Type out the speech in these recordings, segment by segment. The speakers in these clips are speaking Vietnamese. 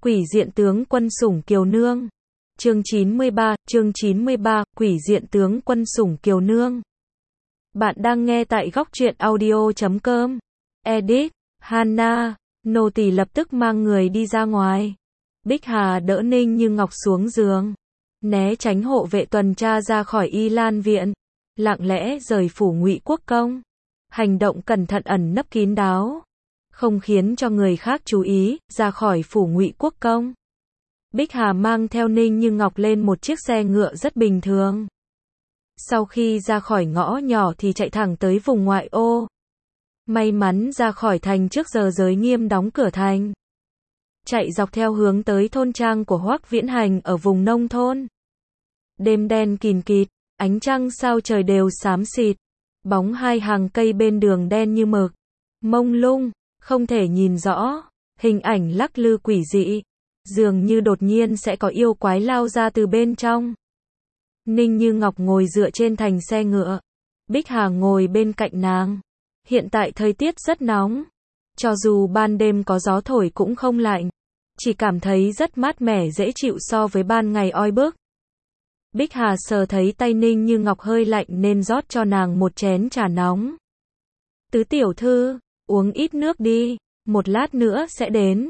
Quỷ diện tướng quân sủng Kiều Nương. Chương 93, Quỷ diện tướng quân sủng Kiều Nương. Bạn đang nghe tại góc truyện audio.com. Edit, Hana, nô tỳ lập tức mang người đi ra ngoài. Bích Hà đỡ Ninh Như Ngọc xuống giường, né tránh hộ vệ tuần tra ra khỏi Y Lan viện, lặng lẽ rời phủ Ngụy Quốc công. Hành động cẩn thận ẩn nấp kín đáo, không khiến cho người khác chú ý, ra khỏi phủ Ngụy Quốc công. Bích Hà mang theo Ninh Như Ngọc lên một chiếc xe ngựa rất bình thường. Sau khi ra khỏi ngõ nhỏ thì chạy thẳng tới vùng ngoại ô. May mắn ra khỏi thành trước giờ giới nghiêm đóng cửa thành. Chạy dọc theo hướng tới thôn trang của Hoắc Viễn Hành ở vùng nông thôn. Đêm đen kìn kịt, ánh trăng sao trời đều xám xịt. Bóng hai hàng cây bên đường đen như mực, mông lung, không thể nhìn rõ, hình ảnh lắc lư quỷ dị, dường như đột nhiên sẽ có yêu quái lao ra từ bên trong. Ninh Như Ngọc ngồi dựa trên thành xe ngựa, Bích Hà ngồi bên cạnh nàng. Hiện tại thời tiết rất nóng, cho dù ban đêm có gió thổi cũng không lạnh, chỉ cảm thấy rất mát mẻ dễ chịu so với ban ngày oi bức. Bích Hà sờ thấy tay Ninh Như Ngọc hơi lạnh nên rót cho nàng một chén trà nóng. Tứ tiểu thư, uống ít nước đi, một lát nữa sẽ đến.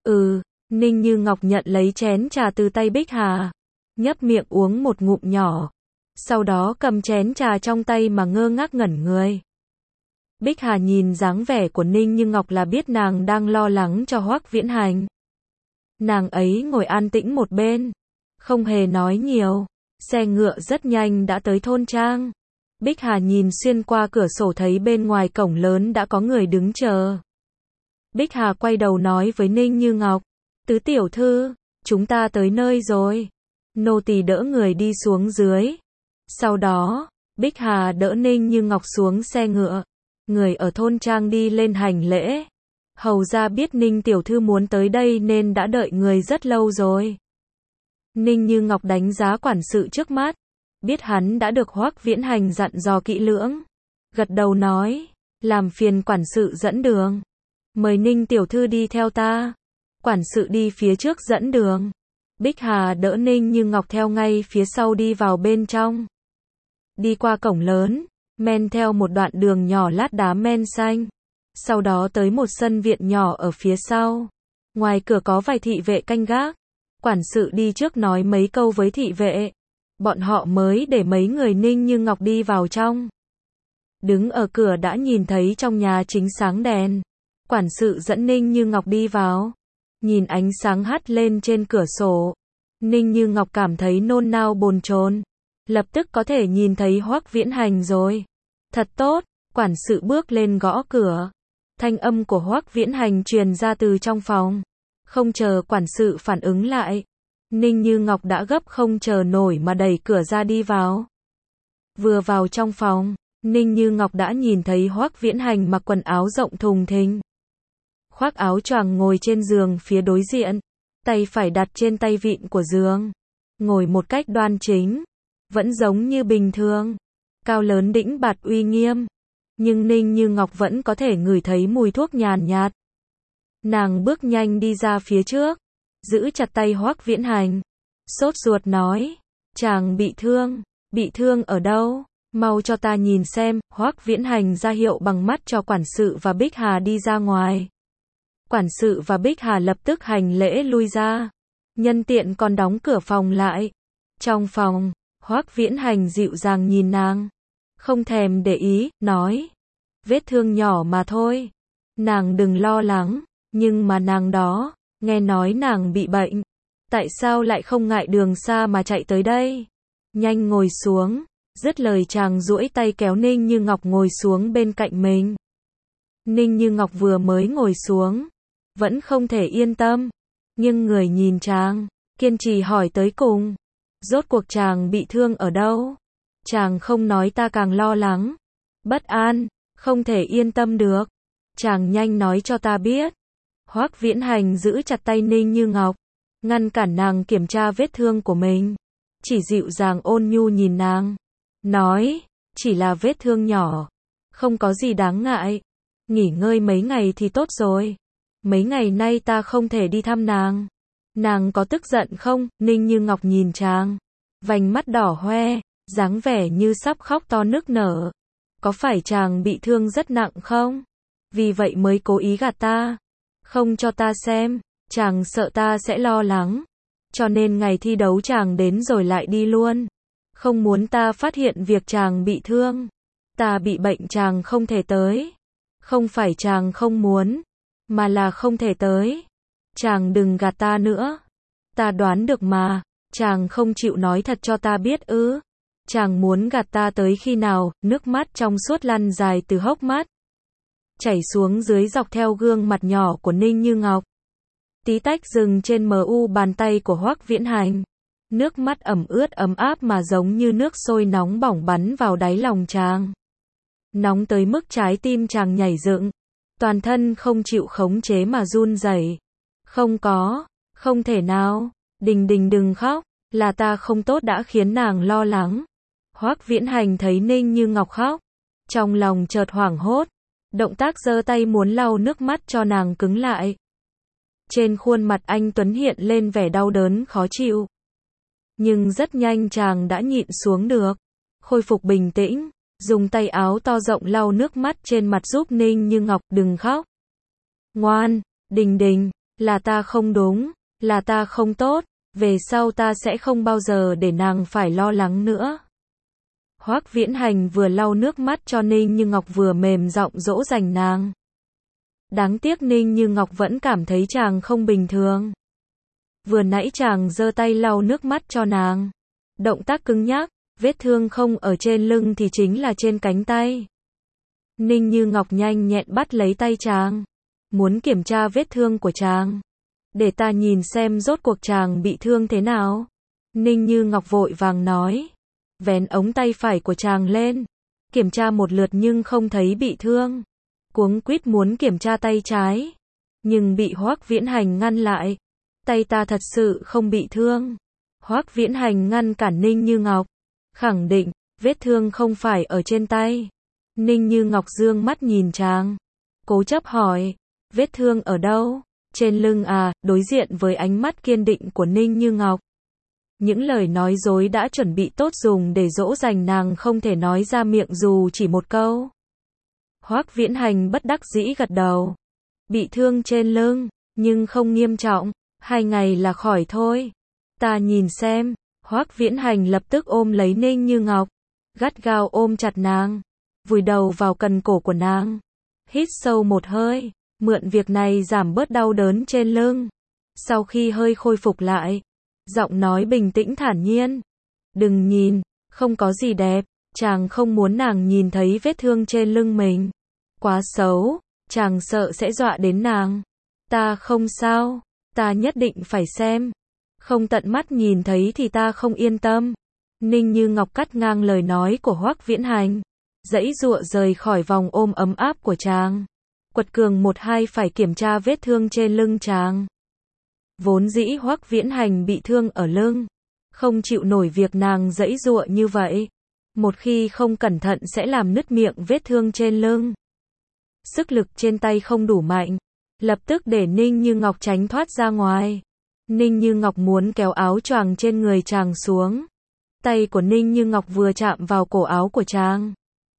Ninh Như Ngọc nhận lấy chén trà từ tay Bích Hà, nhấp miệng uống một ngụm nhỏ, sau đó cầm chén trà trong tay mà ngơ ngác ngẩn người. Bích Hà nhìn dáng vẻ của Ninh Như Ngọc là biết nàng đang lo lắng cho Hoắc Viễn Hành. Nàng ấy ngồi an tĩnh một bên, không hề nói nhiều. Xe ngựa rất nhanh đã tới thôn trang. Bích Hà nhìn xuyên qua cửa sổ thấy bên ngoài cổng lớn đã có người đứng chờ. Bích Hà quay đầu nói với Ninh Như Ngọc, tứ tiểu thư, chúng ta tới nơi rồi. Nô tỳ đỡ người đi xuống dưới. Sau đó, Bích Hà đỡ Ninh Như Ngọc xuống xe ngựa. Người ở thôn trang đi lên hành lễ. Hầu ra biết Ninh tiểu thư muốn tới đây nên đã đợi người rất lâu rồi. Ninh Như Ngọc đánh giá quản sự trước mắt, biết hắn đã được Hoắc Viễn Hành dặn dò kỹ lưỡng. Gật đầu nói, làm phiền quản sự dẫn đường. Mời Ninh tiểu thư đi theo ta. Quản sự đi phía trước dẫn đường. Bích Hà đỡ Ninh Như Ngọc theo ngay phía sau đi vào bên trong. Đi qua cổng lớn, men theo một đoạn đường nhỏ lát đá men xanh. Sau đó tới một sân viện nhỏ ở phía sau. Ngoài cửa có vài thị vệ canh gác. Quản sự đi trước nói mấy câu với thị vệ. Bọn họ mới để mấy người Ninh Như Ngọc đi vào trong. Đứng ở cửa đã nhìn thấy trong nhà chính sáng đèn. Quản sự dẫn Ninh Như Ngọc đi vào. Nhìn ánh sáng hắt lên trên cửa sổ. Ninh Như Ngọc cảm thấy nôn nao bồn chồn. Lập tức có thể nhìn thấy Hoắc Viễn Hành rồi. Thật tốt, quản sự bước lên gõ cửa. Thanh âm của Hoắc Viễn Hành truyền ra từ trong phòng. Không chờ quản sự phản ứng lại, Ninh Như Ngọc đã gấp không chờ nổi mà đẩy cửa ra đi vào. Vừa vào trong phòng, Ninh Như Ngọc đã nhìn thấy Hoắc Viễn Hành mặc quần áo rộng thùng thình. Khoác áo choàng ngồi trên giường phía đối diện, tay phải đặt trên tay vịn của giường, ngồi một cách đoan chính, vẫn giống như bình thường, cao lớn đĩnh bạt uy nghiêm, nhưng Ninh Như Ngọc vẫn có thể ngửi thấy mùi thuốc nhàn nhạt. Nàng bước nhanh đi ra phía trước, giữ chặt tay Hoắc Viễn Hành, sốt ruột nói, chàng bị thương ở đâu, mau cho ta nhìn xem. Hoắc Viễn Hành ra hiệu bằng mắt cho quản sự và Bích Hà đi ra ngoài. Quản sự và Bích Hà lập tức hành lễ lui ra, nhân tiện còn đóng cửa phòng lại. Trong phòng, Hoắc Viễn Hành dịu dàng nhìn nàng, không thèm để ý, nói, vết thương nhỏ mà thôi, nàng đừng lo lắng. Nhưng mà nàng đó, nghe nói nàng bị bệnh, tại sao lại không ngại đường xa mà chạy tới đây? Nhanh ngồi xuống. Dứt lời chàng duỗi tay kéo Ninh Như Ngọc ngồi xuống bên cạnh mình. Ninh Như Ngọc vừa mới ngồi xuống, vẫn không thể yên tâm, nhưng người nhìn chàng, kiên trì hỏi tới cùng. Rốt cuộc chàng bị thương ở đâu? Chàng không nói ta càng lo lắng, bất an, không thể yên tâm được. Chàng nhanh nói cho ta biết. Hoắc Viễn Hành giữ chặt tay Ninh Như Ngọc, ngăn cản nàng kiểm tra vết thương của mình. Chỉ dịu dàng ôn nhu nhìn nàng, nói, chỉ là vết thương nhỏ, không có gì đáng ngại. Nghỉ ngơi mấy ngày thì tốt rồi. Mấy ngày nay ta không thể đi thăm nàng. Nàng có tức giận không? Ninh Như Ngọc nhìn chàng, vành mắt đỏ hoe, dáng vẻ như sắp khóc to nức nở. Có phải chàng bị thương rất nặng không? Vì vậy mới cố ý gạt ta, không cho ta xem, chàng sợ ta sẽ lo lắng. Cho nên ngày thi đấu chàng đến rồi lại đi luôn. Không muốn ta phát hiện việc chàng bị thương. Ta bị bệnh chàng không thể tới. Không phải chàng không muốn, mà là không thể tới. Chàng đừng gạt ta nữa. Ta đoán được mà, chàng không chịu nói thật cho ta biết ư? Chàng muốn gạt ta tới khi nào? Nước mắt trong suốt lăn dài từ hốc mắt, chảy xuống dưới dọc theo gương mặt nhỏ của Ninh Như Ngọc. Tí tách dừng trên mu bàn tay của Hoắc Viễn Hành. Nước mắt ẩm ướt ấm áp mà giống như nước sôi nóng bỏng bắn vào đáy lòng chàng. Nóng tới mức trái tim chàng nhảy dựng, toàn thân không chịu khống chế mà run rẩy. Không thể nào, Đình Đình đừng khóc, là ta không tốt đã khiến nàng lo lắng. Hoắc Viễn Hành thấy Ninh Như Ngọc khóc, trong lòng chợt hoảng hốt, động tác giơ tay muốn lau nước mắt cho nàng cứng lại. Trên khuôn mặt anh tuấn hiện lên vẻ đau đớn khó chịu. Nhưng rất nhanh chàng đã nhịn xuống được, khôi phục bình tĩnh, dùng tay áo to rộng lau nước mắt trên mặt giúp Ninh Như Ngọc đừng khóc. Ngoan, Đình Đình, là ta không đúng, là ta không tốt, về sau ta sẽ không bao giờ để nàng phải lo lắng nữa. Hoắc Viễn Hành vừa lau nước mắt cho Ninh Như Ngọc vừa mềm giọng dỗ dành nàng. Đáng tiếc Ninh Như Ngọc vẫn cảm thấy chàng không bình thường. Vừa nãy chàng giơ tay lau nước mắt cho nàng, động tác cứng nhắc, vết thương không ở trên lưng thì chính là trên cánh tay. Ninh Như Ngọc nhanh nhẹn bắt lấy tay chàng, muốn kiểm tra vết thương của chàng. Để ta nhìn xem rốt cuộc chàng bị thương thế nào. Ninh Như Ngọc vội vàng nói, vén ống tay phải của chàng lên, kiểm tra một lượt nhưng không thấy bị thương. Cuống quýt muốn kiểm tra tay trái, nhưng bị Hoắc Viễn Hành ngăn lại. Tay ta thật sự không bị thương. Hoắc Viễn Hành ngăn cản Ninh Như Ngọc, khẳng định, vết thương không phải ở trên tay. Ninh Như Ngọc dương mắt nhìn chàng, cố chấp hỏi, vết thương ở đâu? Trên lưng à? Đối diện với ánh mắt kiên định của Ninh Như Ngọc, những lời nói dối đã chuẩn bị tốt dùng để dỗ dành nàng không thể nói ra miệng dù chỉ một câu. Hoắc Viễn Hành bất đắc dĩ gật đầu. Bị thương trên lưng, nhưng không nghiêm trọng, 2 ngày là khỏi thôi. Ta nhìn xem. Hoắc Viễn Hành lập tức ôm lấy Ninh Như Ngọc, gắt gao ôm chặt nàng, vùi đầu vào cần cổ của nàng. Hít sâu một hơi, mượn việc này giảm bớt đau đớn trên lưng. Sau khi hơi khôi phục lại, giọng nói bình tĩnh thản nhiên. Đừng nhìn, không có gì đẹp, chàng không muốn nàng nhìn thấy vết thương trên lưng mình. Quá xấu, chàng sợ sẽ dọa đến nàng. Ta không sao, ta nhất định phải xem. Không tận mắt nhìn thấy thì ta không yên tâm. Ninh Như Ngọc cắt ngang lời nói của Hoắc Viễn Hành, giãy giụa rời khỏi vòng ôm ấm áp của chàng. Quật cường 1-2 phải kiểm tra vết thương trên lưng chàng. Vốn dĩ Hoắc Viễn Hành bị thương ở lưng, không chịu nổi việc nàng giãy giụa như vậy. Một khi không cẩn thận sẽ làm nứt miệng vết thương trên lưng. Sức lực trên tay không đủ mạnh, lập tức để Ninh Như Ngọc tránh thoát ra ngoài. Ninh Như Ngọc muốn kéo áo choàng trên người chàng xuống. Tay của Ninh Như Ngọc vừa chạm vào cổ áo của chàng,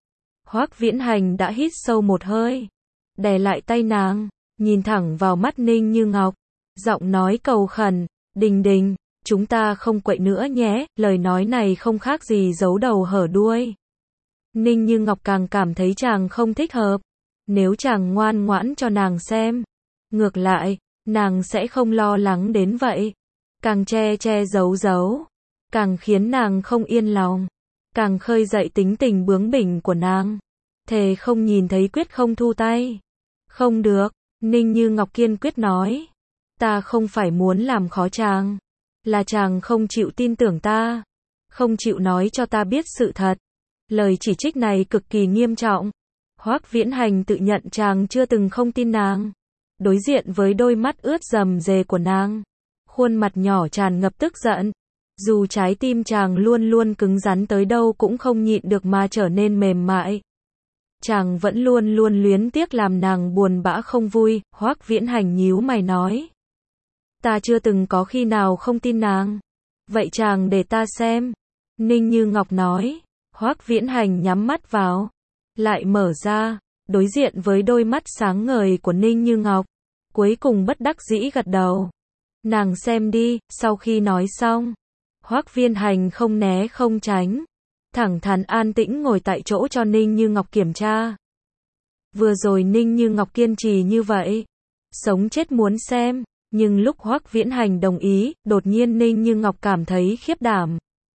Hoắc Viễn Hành đã hít sâu một hơi, đè lại tay nàng, nhìn thẳng vào mắt Ninh Như Ngọc, giọng nói cầu khẩn, Đình Đình, chúng ta không quậy nữa nhé. Lời nói này không khác gì giấu đầu hở đuôi. Ninh Như Ngọc càng cảm thấy chàng không thích hợp. Nếu chàng ngoan ngoãn cho nàng xem, ngược lại, nàng sẽ không lo lắng đến vậy. Càng che giấu, càng khiến nàng không yên lòng, càng khơi dậy tính tình bướng bỉnh của nàng. Thề không nhìn thấy quyết không thu tay. Không được, Ninh Như Ngọc kiên quyết nói. Ta không phải muốn làm khó chàng, là chàng không chịu tin tưởng ta, không chịu nói cho ta biết sự thật. Lời chỉ trích này cực kỳ nghiêm trọng. Hoắc Viễn Hành tự nhận chàng chưa từng không tin nàng. Đối diện với đôi mắt ướt rầm rề của nàng, khuôn mặt nhỏ tràn ngập tức giận. Dù trái tim chàng luôn luôn cứng rắn tới đâu cũng không nhịn được mà trở nên mềm mại. Chàng vẫn luôn luôn luyến tiếc làm nàng buồn bã không vui. Hoắc Viễn Hành nhíu mày nói. Ta chưa từng có khi nào không tin nàng. Vậy chàng để ta xem. Ninh Như Ngọc nói. Hoắc Viễn Hành nhắm mắt vào. Lại mở ra. Đối diện với đôi mắt sáng ngời của Ninh Như Ngọc. Cuối cùng bất đắc dĩ gật đầu. Nàng xem đi. Sau khi nói xong, Hoắc Viễn Hành không né không tránh. Thẳng thắn an tĩnh ngồi tại chỗ cho Ninh Như Ngọc kiểm tra. Vừa rồi Ninh Như Ngọc kiên trì như vậy. Sống chết muốn xem. Nhưng lúc Hoắc Viễn Hành đồng ý, đột nhiên Ninh Như Ngọc cảm thấy khiếp đảm.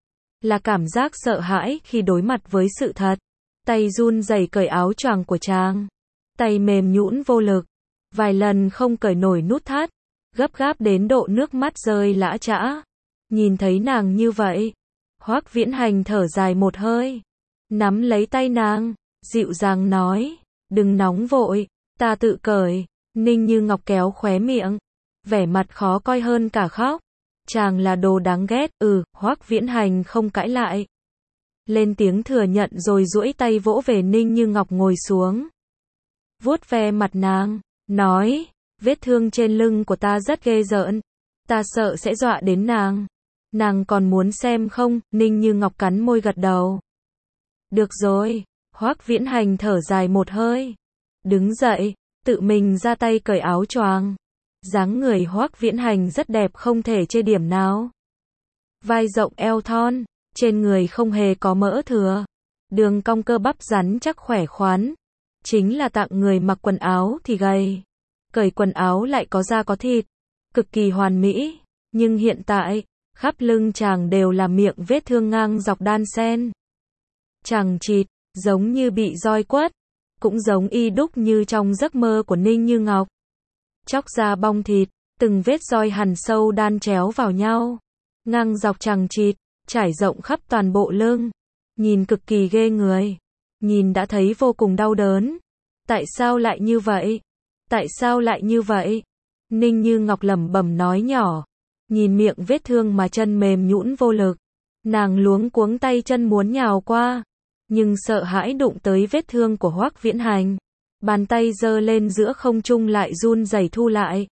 Là cảm giác sợ hãi khi đối mặt với sự thật. Tay run rẩy cởi áo choàng của chàng. Tay mềm nhũn vô lực. Vài lần không cởi nổi nút thắt. Gấp gáp đến độ nước mắt rơi lã chã. Nhìn thấy nàng như vậy, Hoắc Viễn Hành thở dài một hơi. Nắm lấy tay nàng, dịu dàng nói. Đừng nóng vội, ta tự cởi. Ninh Như Ngọc kéo khóe miệng. Vẻ mặt khó coi hơn cả khóc. Chàng là đồ đáng ghét. Hoắc Viễn Hành không cãi lại. Lên tiếng thừa nhận rồi duỗi tay vỗ về Ninh Như Ngọc ngồi xuống. Vuốt ve mặt nàng, nói. Vết thương trên lưng của ta rất ghê rợn. Ta sợ sẽ dọa đến nàng. Nàng còn muốn xem không? Ninh Như Ngọc cắn môi gật đầu. Được rồi. Hoắc Viễn Hành thở dài một hơi. Đứng dậy, tự mình ra tay cởi áo choàng. Dáng người Hoắc Viễn Hành rất đẹp không thể chê điểm nào. Vai rộng eo thon, trên người không hề có mỡ thừa. Đường cong cơ bắp rắn chắc khỏe khoắn. Chính là tặng người mặc quần áo thì gầy. Cởi quần áo lại có da có thịt. Cực kỳ hoàn mỹ. Nhưng hiện tại, khắp lưng chàng đều là miệng vết thương ngang dọc đan xen. Chằng chịt, giống như bị roi quất. Cũng giống y đúc như trong giấc mơ của Ninh Như Ngọc. Chóc da bong thịt, từng vết roi hằn sâu đan chéo vào nhau. Ngang dọc chằng chịt, trải rộng khắp toàn bộ lưng. Nhìn cực kỳ ghê người. Nhìn đã thấy vô cùng đau đớn. Tại sao lại như vậy? Tại sao lại như vậy? Ninh Như Ngọc lẩm bẩm nói nhỏ. Nhìn miệng vết thương mà chân mềm nhũn vô lực. Nàng luống cuống tay chân muốn nhào qua. Nhưng sợ hãi đụng tới vết thương của Hoắc Viễn Hành. Bàn tay giơ lên giữa không trung lại run rẩy thu lại.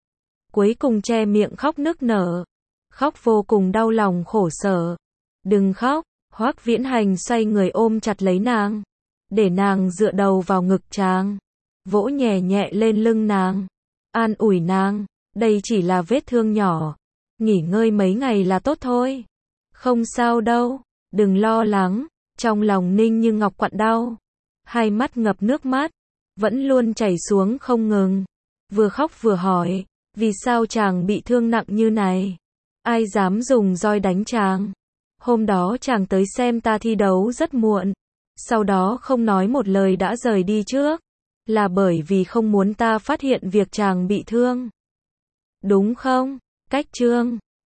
Cuối cùng che miệng khóc nức nở. Khóc vô cùng đau lòng khổ sở. Đừng khóc. Hoắc Viễn Hành xoay người ôm chặt lấy nàng. Để nàng dựa đầu vào ngực chàng. Vỗ nhẹ nhẹ lên lưng nàng. An ủi nàng. Đây chỉ là vết thương nhỏ. Nghỉ ngơi mấy ngày là tốt thôi. Không sao đâu. Đừng lo lắng. Trong lòng Ninh Như Ngọc quặn đau. Hai mắt ngập nước mắt. Vẫn luôn chảy xuống không ngừng. Vừa khóc vừa hỏi. Vì sao chàng bị thương nặng như này? Ai dám dùng roi đánh chàng? Hôm đó chàng tới xem ta thi đấu rất muộn. Sau đó không nói một lời đã rời đi trước. Là bởi vì không muốn ta phát hiện việc chàng bị thương. Đúng không? Cách chương